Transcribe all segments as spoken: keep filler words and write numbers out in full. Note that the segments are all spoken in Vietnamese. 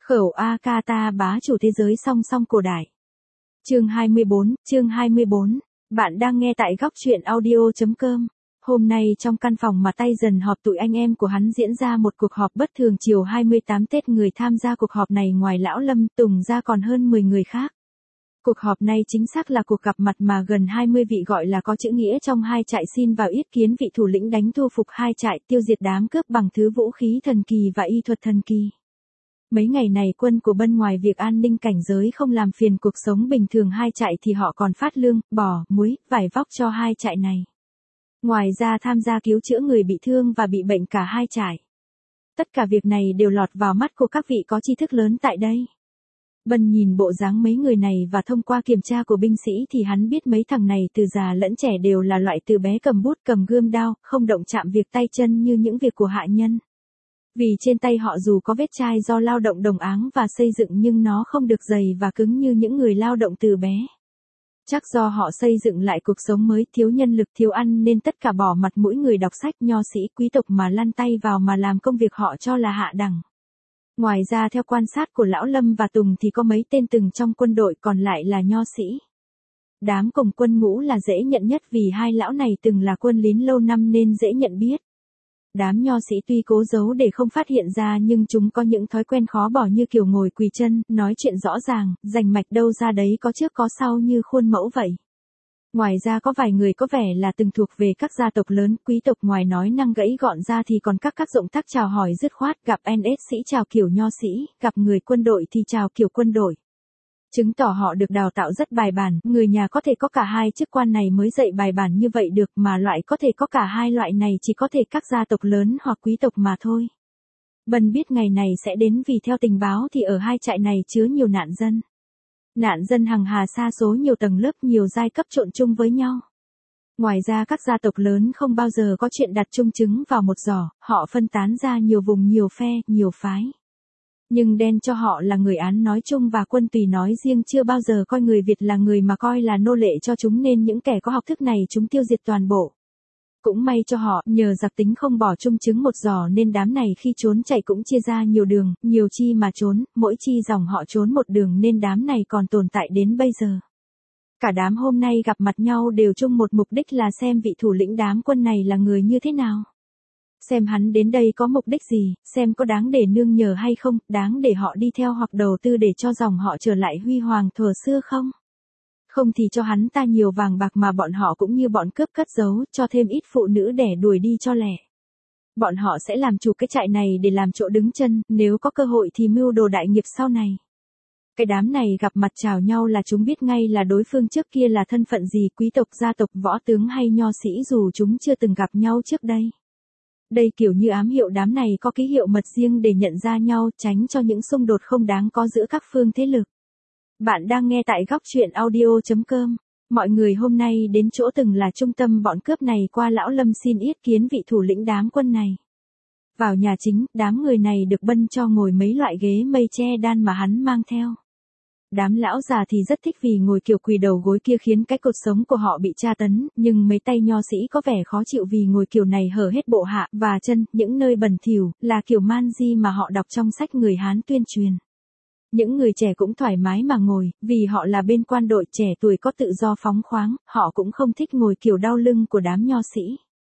Khẩu Akata bá chủ thế giới song song cổ đại. Chương hai mươi bốn, chương hai mươi bốn. Bạn đang nghe tại góc truyện audio chấm com. Hôm nay trong căn phòng mà tay dần họp tụi anh em của hắn diễn ra một cuộc họp bất thường chiều hai mươi tám Tết, người tham gia cuộc họp này ngoài Lão Lâm, Tùng ra còn hơn mười người khác. Cuộc họp này chính xác là cuộc gặp mặt mà gần hai mươi vị gọi là có chữ nghĩa trong hai trại xin vào yết kiến vị thủ lĩnh đánh thu phục hai trại, tiêu diệt đám cướp bằng thứ vũ khí thần kỳ và y thuật thần kỳ. Mấy ngày này quân của Bân ngoài việc an ninh cảnh giới không làm phiền cuộc sống bình thường hai trại thì họ còn phát lương, bò, muối, vải vóc cho hai trại này. Ngoài ra tham gia cứu chữa người bị thương và bị bệnh cả hai trại. Tất cả việc này đều lọt vào mắt của các vị có tri thức lớn tại đây. Bân nhìn bộ dáng mấy người này và thông qua kiểm tra của binh sĩ thì hắn biết mấy thằng này từ già lẫn trẻ đều là loại từ bé cầm bút cầm gươm đao, không động chạm việc tay chân như những việc của hạ nhân. Vì trên tay họ dù có vết chai do lao động đồng áng và xây dựng nhưng nó không được dày và cứng như những người lao động từ bé. Chắc do họ xây dựng lại cuộc sống mới, thiếu nhân lực thiếu ăn nên tất cả bỏ mặt mũi người đọc sách, nho sĩ quý tộc mà lăn tay vào mà làm công việc họ cho là hạ đẳng. Ngoài ra theo quan sát của Lão Lâm và Tùng thì có mấy tên từng trong quân đội còn lại là nho sĩ. Đám cổng quân ngũ là dễ nhận nhất vì hai lão này từng là quân lính lâu năm nên dễ nhận biết. Đám nho sĩ tuy cố giấu để không phát hiện ra nhưng chúng có những thói quen khó bỏ như kiểu ngồi quỳ chân, nói chuyện rõ ràng, rành mạch đâu ra đấy có trước có sau như khuôn mẫu vậy. Ngoài ra có vài người có vẻ là từng thuộc về các gia tộc lớn, quý tộc, ngoài nói năng gãy gọn ra thì còn các các giọng tác chào hỏi dứt khoát, gặp en ét sĩ chào kiểu nho sĩ, gặp người quân đội thì chào kiểu quân đội. Chứng tỏ họ được đào tạo rất bài bản, người nhà có thể có cả hai chức quan này mới dạy bài bản như vậy được, mà loại có thể có cả hai loại này chỉ có thể các gia tộc lớn hoặc quý tộc mà thôi. Bân biết ngày này sẽ đến vì theo tình báo thì ở hai trại này chứa nhiều nạn dân. Nạn dân hằng hà sa số, nhiều tầng lớp, nhiều giai cấp trộn chung với nhau. Ngoài ra các gia tộc lớn không bao giờ có chuyện đặt chung trứng vào một giỏ, họ phân tán ra nhiều vùng, nhiều phe, nhiều phái. Nhưng đen cho họ là người Án nói chung và quân Tùy nói riêng chưa bao giờ coi người Việt là người mà coi là nô lệ cho chúng, nên những kẻ có học thức này chúng tiêu diệt toàn bộ. Cũng may cho họ, nhờ giặc tính không bỏ chung trứng một giỏ nên đám này khi trốn chạy cũng chia ra nhiều đường, nhiều chi mà trốn, mỗi chi dòng họ trốn một đường nên đám này còn tồn tại đến bây giờ. Cả đám hôm nay gặp mặt nhau đều chung một mục đích là xem vị thủ lĩnh đám quân này là người như thế nào. Xem hắn đến đây có mục đích gì, xem có đáng để nương nhờ hay không, đáng để họ đi theo hoặc đầu tư để cho dòng họ trở lại huy hoàng thuở xưa không. Không thì cho hắn ta nhiều vàng bạc mà bọn họ cũng như bọn cướp cất giấu, cho thêm ít phụ nữ đẻ đuổi đi cho lẻ. Bọn họ sẽ làm chủ cái trại này để làm chỗ đứng chân, nếu có cơ hội thì mưu đồ đại nghiệp sau này. Cái đám này gặp mặt chào nhau là chúng biết ngay là đối phương trước kia là thân phận gì, quý tộc, gia tộc, võ tướng hay nho sĩ dù chúng chưa từng gặp nhau trước đây. Đây kiểu như ám hiệu, đám này có ký hiệu mật riêng để nhận ra nhau, tránh cho những xung đột không đáng có giữa các phương thế lực. Bạn đang nghe tại góc truyện audio chấm com. Mọi người hôm nay đến chỗ từng là trung tâm bọn cướp này qua Lão Lâm xin yết kiến vị thủ lĩnh đám quân này. Vào nhà chính, đám người này được Bân cho ngồi mấy loại ghế mây che đan mà hắn mang theo. Đám lão già thì rất thích vì ngồi kiểu quỳ đầu gối kia khiến cái cột sống của họ bị tra tấn, nhưng mấy tay nho sĩ có vẻ khó chịu vì ngồi kiểu này hở hết bộ hạ và chân, những nơi bẩn thỉu, là kiểu man di mà họ đọc trong sách người Hán tuyên truyền. Những người trẻ cũng thoải mái mà ngồi, vì họ là bên quan đội, trẻ tuổi có tự do phóng khoáng, họ cũng không thích ngồi kiểu đau lưng của đám nho sĩ.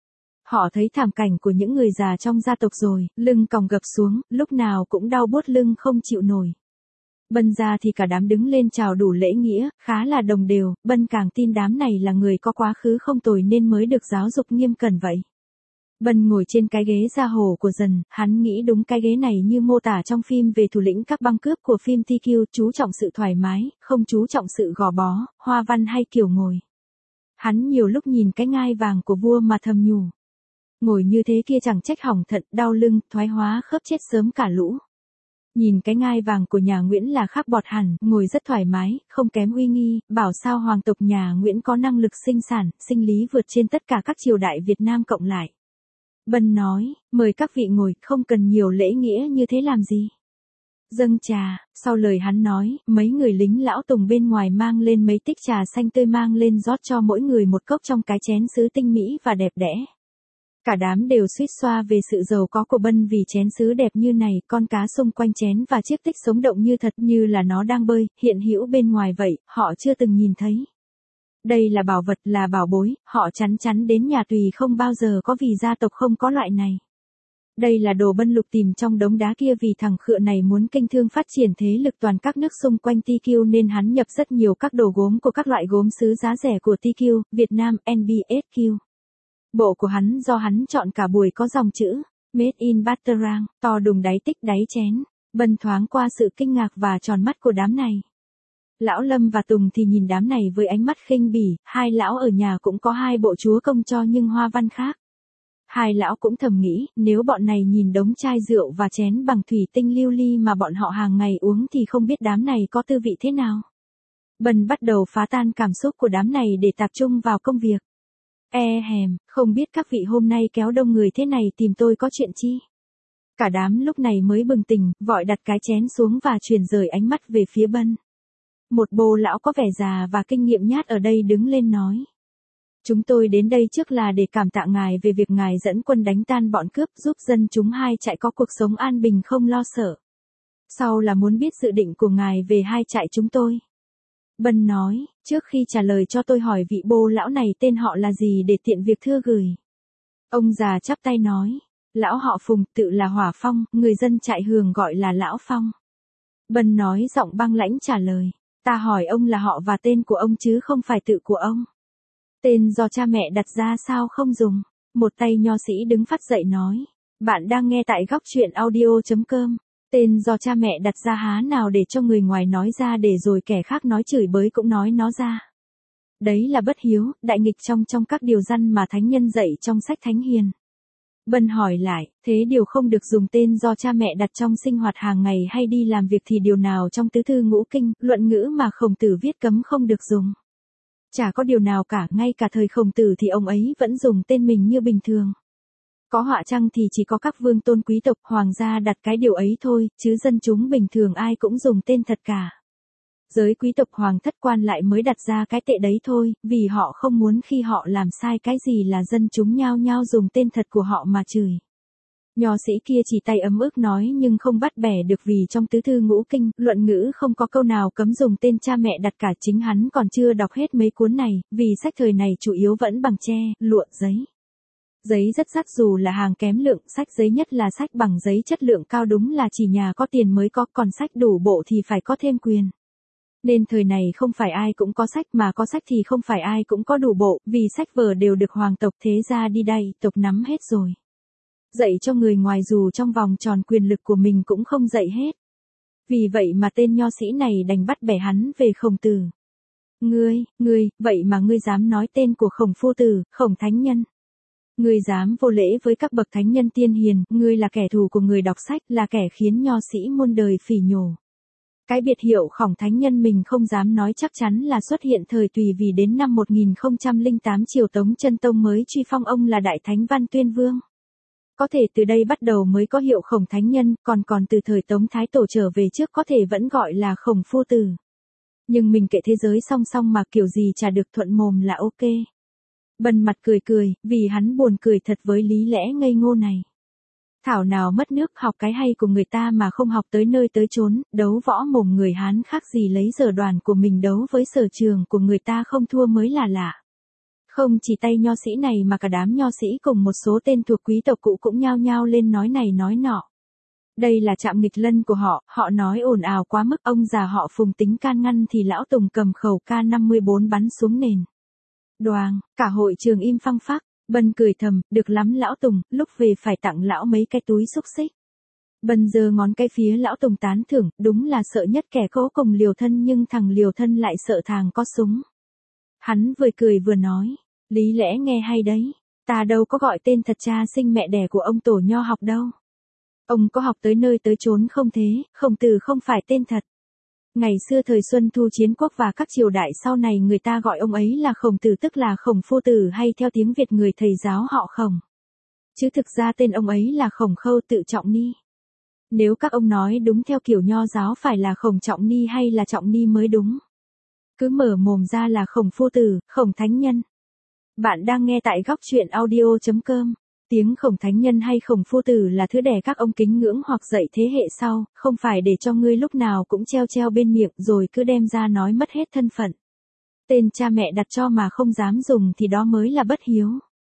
Họ thấy thảm cảnh của những người già trong gia tộc rồi, lưng còng gập xuống, lúc nào cũng đau buốt lưng không chịu nổi. Bân ra thì cả đám đứng lên chào đủ lễ nghĩa, khá là đồng đều, Bân càng tin đám này là người có quá khứ không tồi nên mới được giáo dục nghiêm cẩn vậy. Bân ngồi trên cái ghế da hồ của dần, hắn nghĩ đúng cái ghế này như mô tả trong phim về thủ lĩnh các băng cướp của phim tê quy, chú trọng sự thoải mái, không chú trọng sự gò bó, hoa văn hay kiểu ngồi. Hắn nhiều lúc nhìn cái ngai vàng của vua mà thầm nhủ. Ngồi như thế kia chẳng trách hỏng thận, đau lưng, thoái hóa khớp chết sớm cả lũ. Nhìn cái ngai vàng của nhà Nguyễn là khác bọt hẳn, ngồi rất thoải mái, không kém uy nghi, bảo sao hoàng tộc nhà Nguyễn có năng lực sinh sản, sinh lý vượt trên tất cả các triều đại Việt Nam cộng lại. Bân nói, mời các vị ngồi, không cần nhiều lễ nghĩa như thế làm gì. Dâng trà, sau lời hắn nói, mấy người lính lão Tùng bên ngoài mang lên mấy tích trà xanh tươi mang lên rót cho mỗi người một cốc trong cái chén sứ tinh mỹ và đẹp đẽ. Cả đám đều suýt xoa về sự giàu có của Bân vì chén sứ đẹp như này, con cá xung quanh chén và chiếc tích sống động như thật như là nó đang bơi, hiện hữu bên ngoài vậy, họ chưa từng nhìn thấy. Đây là bảo vật, là bảo bối, họ chắn chắn đến nhà Tùy không bao giờ có vì gia tộc không có loại này. Đây là đồ Bân Lục tìm trong đống đá kia vì thằng khựa này muốn kinh thương phát triển thế lực toàn các nước xung quanh tê quy nên hắn nhập rất nhiều các đồ gốm của các loại gốm sứ giá rẻ của tê quy, Việt Nam, en bê ét quy. Bộ của hắn do hắn chọn cả buổi có dòng chữ Made in Batarang, to đùng đáy tích đáy chén. Bân thoáng qua sự kinh ngạc và tròn mắt của đám này. Lão Lâm và Tùng thì nhìn đám này với ánh mắt khinh bỉ, hai lão ở nhà cũng có hai bộ chúa công cho nhưng hoa văn khác. Hai lão cũng thầm nghĩ, nếu bọn này nhìn đống chai rượu và chén bằng thủy tinh lưu ly mà bọn họ hàng ngày uống thì không biết đám này có tư vị thế nào. Bân bắt đầu phá tan cảm xúc của đám này để tập trung vào công việc. E hèm, không biết các vị hôm nay kéo đông người thế này tìm tôi có chuyện chi? Cả đám lúc này mới bừng tỉnh, vội đặt cái chén xuống và chuyển rời ánh mắt về phía Bân. Một bồ lão có vẻ già và kinh nghiệm nhát ở đây đứng lên nói. Chúng tôi đến đây trước là để cảm tạ ngài về việc ngài dẫn quân đánh tan bọn cướp giúp dân chúng hai trại có cuộc sống an bình không lo sợ. Sau là muốn biết dự định của ngài về hai trại chúng tôi. Bân nói, trước khi trả lời cho tôi hỏi vị bô lão này tên họ là gì để tiện việc thưa gửi. Ông già chắp tay nói, lão họ Phùng tự là Hỏa Phong, người dân trại Hường gọi là Lão Phong. Bân nói giọng băng lãnh trả lời, ta hỏi ông là họ và tên của ông chứ không phải tự của ông. Tên do cha mẹ đặt ra sao không dùng. Một tay nho sĩ đứng phát dậy nói, bạn đang nghe tại góc truyện audio chấm com. Tên do cha mẹ đặt ra há nào để cho người ngoài nói ra để rồi kẻ khác nói chửi bới cũng nói nó ra. Đấy là bất hiếu, đại nghịch trong trong các điều răn mà thánh nhân dạy trong sách Thánh Hiền. Bân hỏi lại, thế điều không được dùng tên do cha mẹ đặt trong sinh hoạt hàng ngày hay đi làm việc thì điều nào trong tứ thư ngũ kinh, luận ngữ mà Khổng Tử viết cấm không được dùng? Chả có điều nào cả, ngay cả thời Khổng Tử thì ông ấy vẫn dùng tên mình như bình thường. Có họa chăng thì chỉ có các vương tôn quý tộc hoàng gia đặt cái điều ấy thôi, chứ dân chúng bình thường ai cũng dùng tên thật cả. Giới quý tộc hoàng thất quan lại mới đặt ra cái tệ đấy thôi, vì họ không muốn khi họ làm sai cái gì là dân chúng nhao nhao dùng tên thật của họ mà chửi. Nho sĩ kia chỉ tay ấm ức nói nhưng không bắt bẻ được vì trong tứ thư ngũ kinh, luận ngữ không có câu nào cấm dùng tên cha mẹ đặt cả, chính hắn còn chưa đọc hết mấy cuốn này, vì sách thời này chủ yếu vẫn bằng tre, lụa, giấy. Giấy rất đắt dù là hàng kém lượng, sách giấy nhất là sách bằng giấy chất lượng cao đúng là chỉ nhà có tiền mới có, còn sách đủ bộ thì phải có thêm quyền. Nên thời này không phải ai cũng có sách mà có sách thì không phải ai cũng có đủ bộ, vì sách vở đều được hoàng tộc thế gia đi đày, tộc nắm hết rồi. Dạy cho người ngoài dù trong vòng tròn quyền lực của mình cũng không dạy hết. Vì vậy mà tên nho sĩ này đành bắt bẻ hắn về Khổng Tử. Ngươi, ngươi, vậy mà ngươi dám nói tên của Khổng Phu Tử, Khổng Thánh Nhân. Ngươi dám vô lễ với các bậc thánh nhân tiên hiền, ngươi là kẻ thù của người đọc sách, là kẻ khiến nho sĩ muôn đời phỉ nhổ. Cái biệt hiệu Khổng Thánh Nhân mình không dám nói chắc chắn là xuất hiện thời Tùy vì đến năm một nghìn không trăm lẻ tám Triều Tống Chân Tông mới truy phong ông là Đại Thánh Văn Tuyên Vương. Có thể từ đây bắt đầu mới có hiệu Khổng Thánh Nhân, còn còn từ thời Tống Thái Tổ trở về trước có thể vẫn gọi là Khổng Phu Tử. Nhưng mình kệ thế giới song song mà kiểu gì chả được thuận mồm là ok. Bân mặt cười cười, vì hắn buồn cười thật với lý lẽ ngây ngô này. Thảo nào mất nước học cái hay của người ta mà không học tới nơi tới chốn, đấu võ mồm người Hán khác gì lấy giờ đoàn của mình đấu với sở trường của người ta không thua mới là lạ. Không chỉ tay nho sĩ này mà cả đám nho sĩ cùng một số tên thuộc quý tộc cũ cũng nhao nhao lên nói này nói nọ. Đây là trạm nghịch lân của họ, họ nói ồn ào quá mức, ông già họ Phùng tính can ngăn thì lão Tùng cầm khẩu K năm mươi bốn bắn xuống nền. Đoàng, cả hội trường im phăng phắc. Bân cười thầm, được lắm lão Tùng, lúc về phải tặng lão mấy cái túi xúc xích. Bân giơ ngón cái phía lão Tùng tán thưởng, đúng là sợ nhất kẻ cố cùng liều thân nhưng thằng liều thân lại sợ thằng có súng. Hắn vừa cười vừa nói, lý lẽ nghe hay đấy, ta đâu có gọi tên thật cha sinh mẹ đẻ của ông tổ nho học đâu. Ông có học tới nơi tới chốn không thế, Khổng Tử không phải tên thật. Ngày xưa thời Xuân Thu chiến quốc và các triều đại sau này người ta gọi ông ấy là Khổng Tử tức là Khổng Phu Tử hay theo tiếng Việt người thầy giáo họ Khổng. Chứ thực ra tên ông ấy là Khổng Khâu Tự Trọng Ni. Nếu các ông nói đúng theo kiểu nho giáo phải là Khổng Trọng Ni hay là Trọng Ni mới đúng. Cứ mở mồm ra là Khổng Phu Tử, Khổng Thánh Nhân. Bạn đang nghe tại góc truyện audio chấm com. Tiếng Khổng thánh nhân hay Khổng phu tử là thứ để các ông kính ngưỡng hoặc dạy thế hệ sau, không phải để cho ngươi lúc nào cũng treo treo bên miệng rồi cứ đem ra nói mất hết thân phận. Tên cha mẹ đặt cho mà không dám dùng thì đó mới là bất hiếu.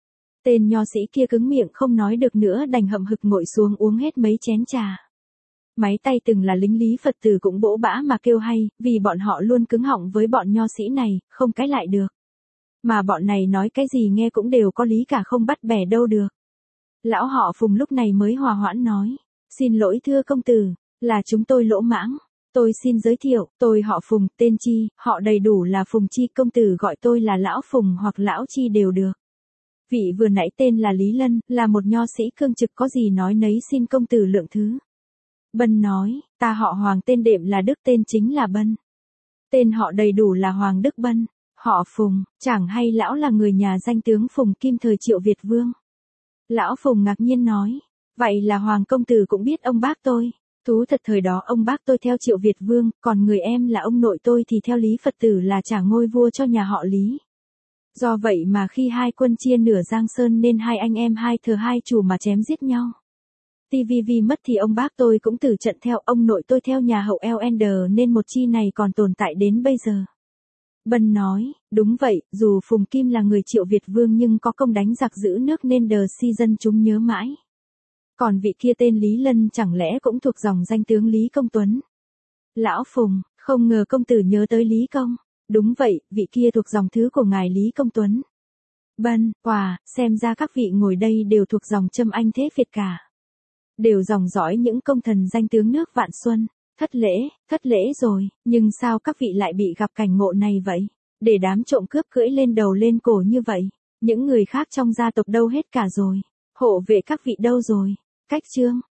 Tên nho sĩ kia cứng miệng không nói được nữa đành hậm hực ngồi xuống uống hết mấy chén trà. Máy tay từng là lính Lý Phật tử cũng bỗ bã mà kêu hay, vì bọn họ luôn cứng họng với bọn nho sĩ này, không cãi lại được. Mà bọn này nói cái gì nghe cũng đều có lý cả không bắt bẻ đâu được. Lão họ Phùng lúc này mới hòa hoãn nói, xin lỗi thưa công tử, là chúng tôi lỗ mãng. Tôi xin giới thiệu, tôi họ Phùng, tên Chi, họ đầy đủ là Phùng Chi, công tử gọi tôi là Lão Phùng hoặc Lão Chi đều được. Vị vừa nãy tên là Lý Lân, là một nho sĩ cương trực có gì nói nấy xin công tử lượng thứ. Bân nói, ta họ Hoàng tên đệm là Đức tên chính là Bân. Tên họ đầy đủ là Hoàng Đức Bân, họ Phùng, chẳng hay lão là người nhà danh tướng Phùng Kim thời Triệu Việt Vương. Lão Phùng ngạc nhiên nói, vậy là Hoàng công tử cũng biết ông bác tôi. Thú thật thời đó ông bác tôi theo Triệu Việt Vương, còn người em là ông nội tôi thì theo Lý Phật tử là trả ngôi vua cho nhà họ Lý. Do vậy mà khi hai quân chia nửa Giang Sơn nên hai anh em hai thờ hai chủ mà chém giết nhau. tê vê vê mất thì ông bác tôi cũng tử trận theo, ông nội tôi theo nhà hậu lờ en đê nên một chi này còn tồn tại đến bây giờ. Bân nói, đúng vậy, dù Phùng Kim là người Triệu Việt Vương nhưng có công đánh giặc giữ nước nên đờ si dân chúng nhớ mãi. Còn vị kia tên Lý Lân chẳng lẽ cũng thuộc dòng danh tướng Lý Công Tuấn. Lão Phùng, không ngờ công tử nhớ tới Lý Công. Đúng vậy, vị kia thuộc dòng thứ của ngài Lý Công Tuấn. Bân, wow, xem ra các vị ngồi đây đều thuộc dòng Trâm Anh Thế Việt cả. Đều dòng dõi những công thần danh tướng nước Vạn Xuân. Thất lễ, thất lễ rồi, nhưng sao các vị lại bị gặp cảnh ngộ này vậy? Để đám trộm cướp cưỡi lên đầu lên cổ như vậy, những người khác trong gia tộc đâu hết cả rồi? Hộ vệ các vị đâu rồi? Cách chương